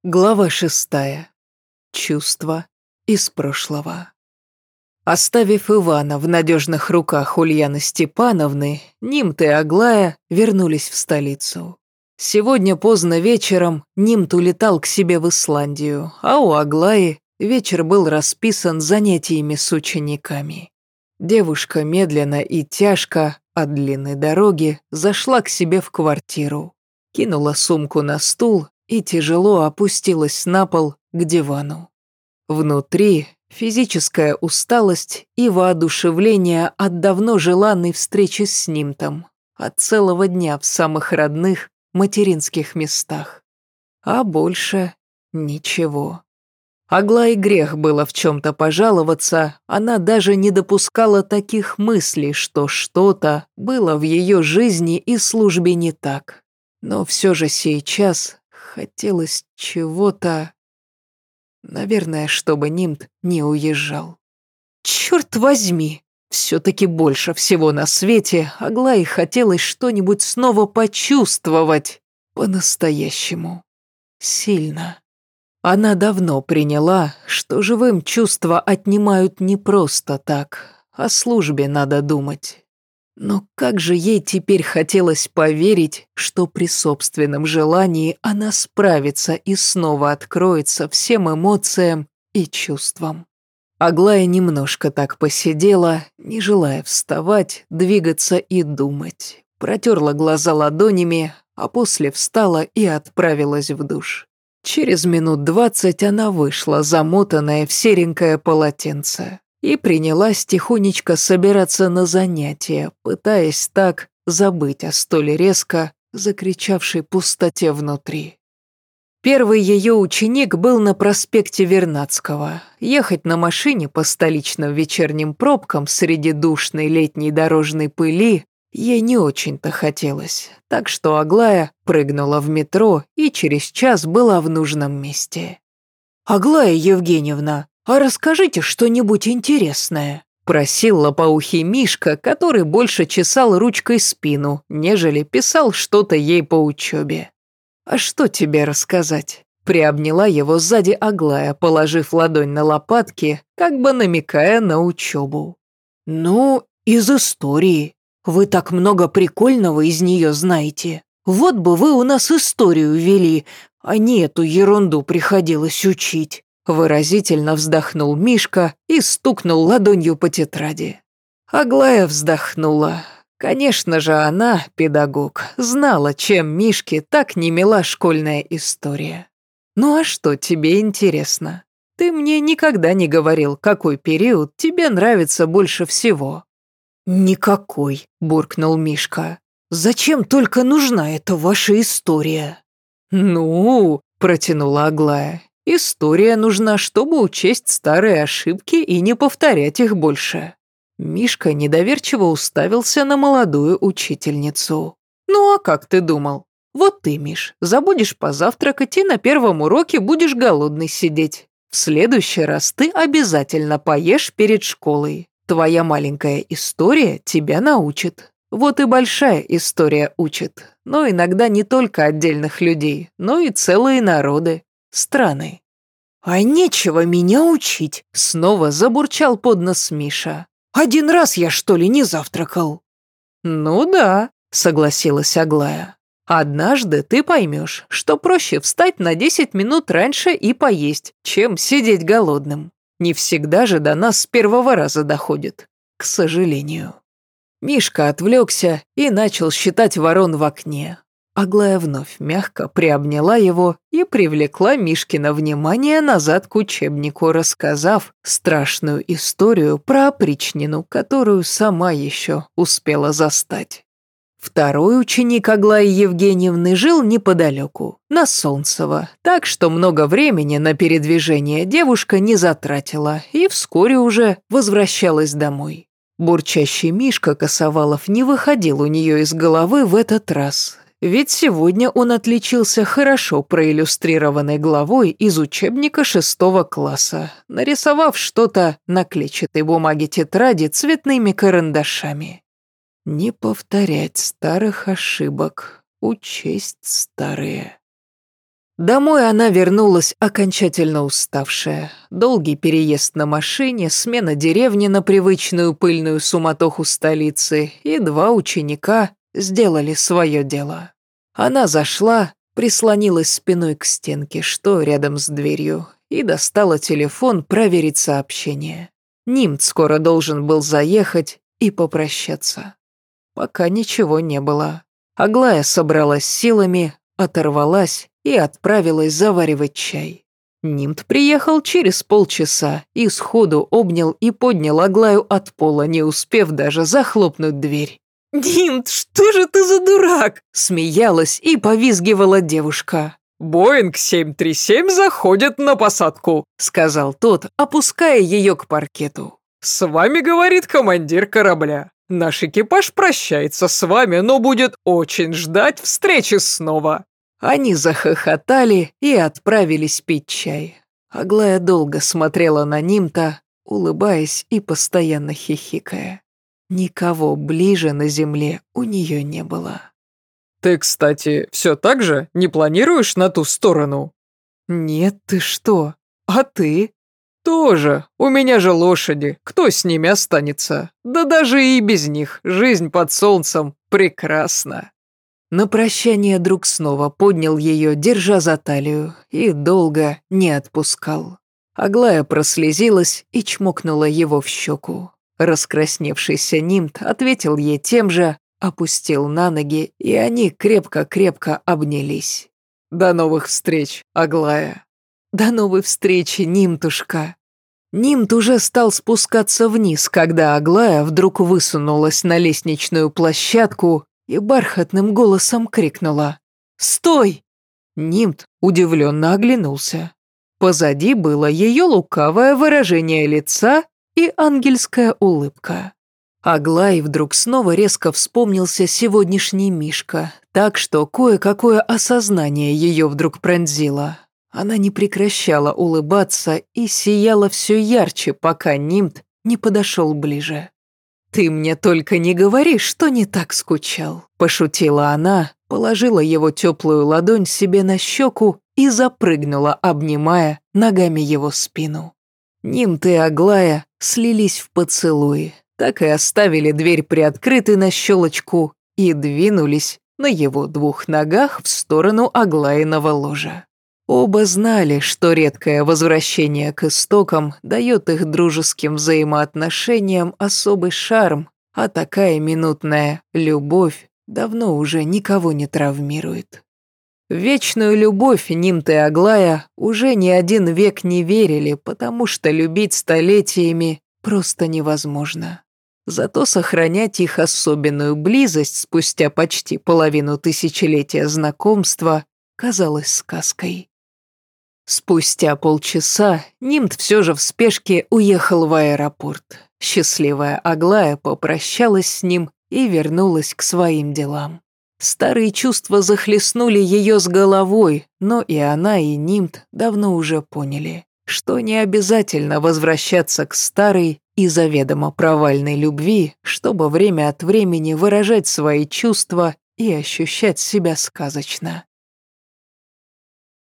Глава 6. Чувства из прошлого. Оставив Ивана в надежных руках Ульяны Степановны, Нимт и Аглая вернулись в столицу. Сегодня поздно вечером Нимт улетал к себе в Исландию, а у Аглаи вечер был расписан занятиями с учениками. Девушка медленно и тяжко от длинной дороги зашла к себе в квартиру, кинула сумку на стул и тяжело опустилась на пол к дивану. Внутри физическая усталость и воодушевление от давно желанной встречи с Нимтом, от целого дня в самых родных материнских местах. А больше ничего. Аглае грех было в чем-то пожаловаться, она даже не допускала таких мыслей, что что-то было в ее жизни и службе не так. Но все же сейчас хотелось чего-то... Наверное, чтобы Нимт не уезжал. Черт возьми! Все-таки больше всего на свете Аглае хотелось что-нибудь снова почувствовать. По-настоящему. Сильно. Она давно приняла, что живым чувства отнимают не просто так, о службе надо думать. Но как же ей теперь хотелось поверить, что при собственном желании она справится и снова откроется всем эмоциям и чувствам. Аглая немножко так посидела, не желая вставать, двигаться и думать. Протерла глаза ладонями, а после встала и отправилась в душ. Через минут 20 она вышла, замотанная в серенькое полотенце, и принялась тихонечко собираться на занятия, пытаясь так забыть о столь резко закричавшей пустоте внутри. Первый ее ученик был на проспекте Вернадского. Ехать на машине по столичным вечерним пробкам среди душной летней дорожной пыли ей не очень-то хотелось, так что Аглая прыгнула в метро и через час была в нужном месте. «Аглая Евгеньевна, а расскажите что-нибудь интересное», просил лопоухий Мишка, который больше чесал ручкой спину, нежели писал что-то ей по учебе. «А что тебе рассказать?» Приобняла его сзади Аглая, положив ладонь на лопатки, как бы намекая на учебу. «Ну, из истории. Вы так много прикольного из нее знаете. Вот бы вы у нас историю вели, а не эту ерунду приходилось учить». Выразительно вздохнул Мишка и стукнул ладонью по тетради. Аглая вздохнула. Конечно же, она, педагог, знала, чем Мишке так не мила школьная история. «Ну а что тебе интересно? Ты мне никогда не говорил, какой период тебе нравится больше всего». «Никакой», – буркнул Мишка. «Зачем только нужна эта ваша история?» «Ну», – протянула Аглая, – «история нужна, чтобы учесть старые ошибки и не повторять их больше». Мишка недоверчиво уставился на молодую учительницу. «Ну а как ты думал? Вот ты, Миш, забудешь позавтракать и на первом уроке будешь голодный сидеть. В следующий раз ты обязательно поешь перед школой. Твоя маленькая история тебя научит. Вот и большая история учит. Но иногда не только отдельных людей, но и целые народы, страны». «А нечего меня учить», — снова забурчал под нос Миша. «Один раз я, что ли, не завтракал?» «Ну да», — согласилась Аглая. «Однажды ты поймешь, что проще встать на 10 минут раньше и поесть, чем сидеть голодным. Не всегда же до нас с первого раза доходит, к сожалению». Мишка отвлекся и начал считать ворон в окне. Аглая вновь мягко приобняла его и привлекла Мишкино внимание назад к учебнику, рассказав страшную историю про опричнину, которую сама еще успела застать. Второй ученик Аглаи Евгеньевны жил неподалеку, на Солнцево, так что много времени на передвижение девушка не затратила и вскоре уже возвращалась домой. Бурчащий Мишка Косовалов не выходил у нее из головы в этот раз. Ведь сегодня он отличился хорошо проиллюстрированной главой из учебника 6 класса, нарисовав что-то на клетчатой бумаге тетради цветными карандашами. Не повторять старых ошибок, учесть старые. Домой она вернулась окончательно уставшая. Долгий переезд на машине, смена деревни на привычную пыльную суматоху столицы, и 2 ученика сделали свое дело. Она зашла, прислонилась спиной к стенке, что рядом с дверью, и достала телефон проверить сообщение. Нимт скоро должен был заехать и попрощаться. Пока ничего не было. Аглая собралась силами, оторвалась и отправилась заваривать чай. Нимт приехал через полчаса и сходу обнял и поднял Аглаю от пола, не успев даже захлопнуть дверь. «Нимт, что же ты за дурак?» – смеялась и повизгивала девушка. «Боинг 737 заходит на посадку», – сказал тот, опуская ее к паркету. «С вами говорит командир корабля. Наш экипаж прощается с вами, но будет очень ждать встречи снова». Они захохотали и отправились пить чай. Аглая долго смотрела на Нимта, улыбаясь и постоянно хихикая. Никого ближе на земле у нее не было. «Ты, кстати, все так же не планируешь на ту сторону?» «Нет, ты что? А ты?» «Тоже. У меня же лошади. Кто с ними останется? Да даже и без них. Жизнь под солнцем прекрасна». На прощание друг снова поднял ее, держа за талию, и долго не отпускал. Аглая прослезилась и чмокнула его в щеку. Раскрасневшийся Нимт ответил ей тем же, опустил на ноги, и они крепко-крепко обнялись. «До новых встреч, Аглая». «До новой встречи, Нимтушка». Нимт уже стал спускаться вниз, когда Аглая вдруг высунулась на лестничную площадку и бархатным голосом крикнула: «Стой!». Нимт удивленно оглянулся. Позади было ее лукавое выражение лица и ангельская улыбка. Аглае вдруг снова резко вспомнился сегодняшний Мишка, так что кое-какое осознание ее вдруг пронзило. Она не прекращала улыбаться и сияла все ярче, пока Нимт не подошел ближе. «Ты мне только не говори, что не так скучал», – пошутила она, положила его теплую ладонь себе на щеку и запрыгнула, обнимая ногами его спину. Нимт и Аглая слились в поцелуи, так и оставили дверь приоткрытой на щелочку и двинулись на его 2 ногах в сторону Аглаиного ложа. Оба знали, что редкое возвращение к истокам дает их дружеским взаимоотношениям особый шарм, а такая минутная любовь давно уже никого не травмирует. В вечную любовь Нимт и Аглая уже не 1 век не верили, потому что любить столетиями просто невозможно. Зато сохранять их особенную близость спустя почти половину тысячелетия знакомства казалось сказкой. Спустя полчаса Нимт все же в спешке уехал в аэропорт. Счастливая Аглая попрощалась с ним и вернулась к своим делам. Старые чувства захлестнули ее с головой, но и она, и Нимт давно уже поняли, что не обязательно возвращаться к старой и заведомо провальной любви, чтобы время от времени выражать свои чувства и ощущать себя сказочно.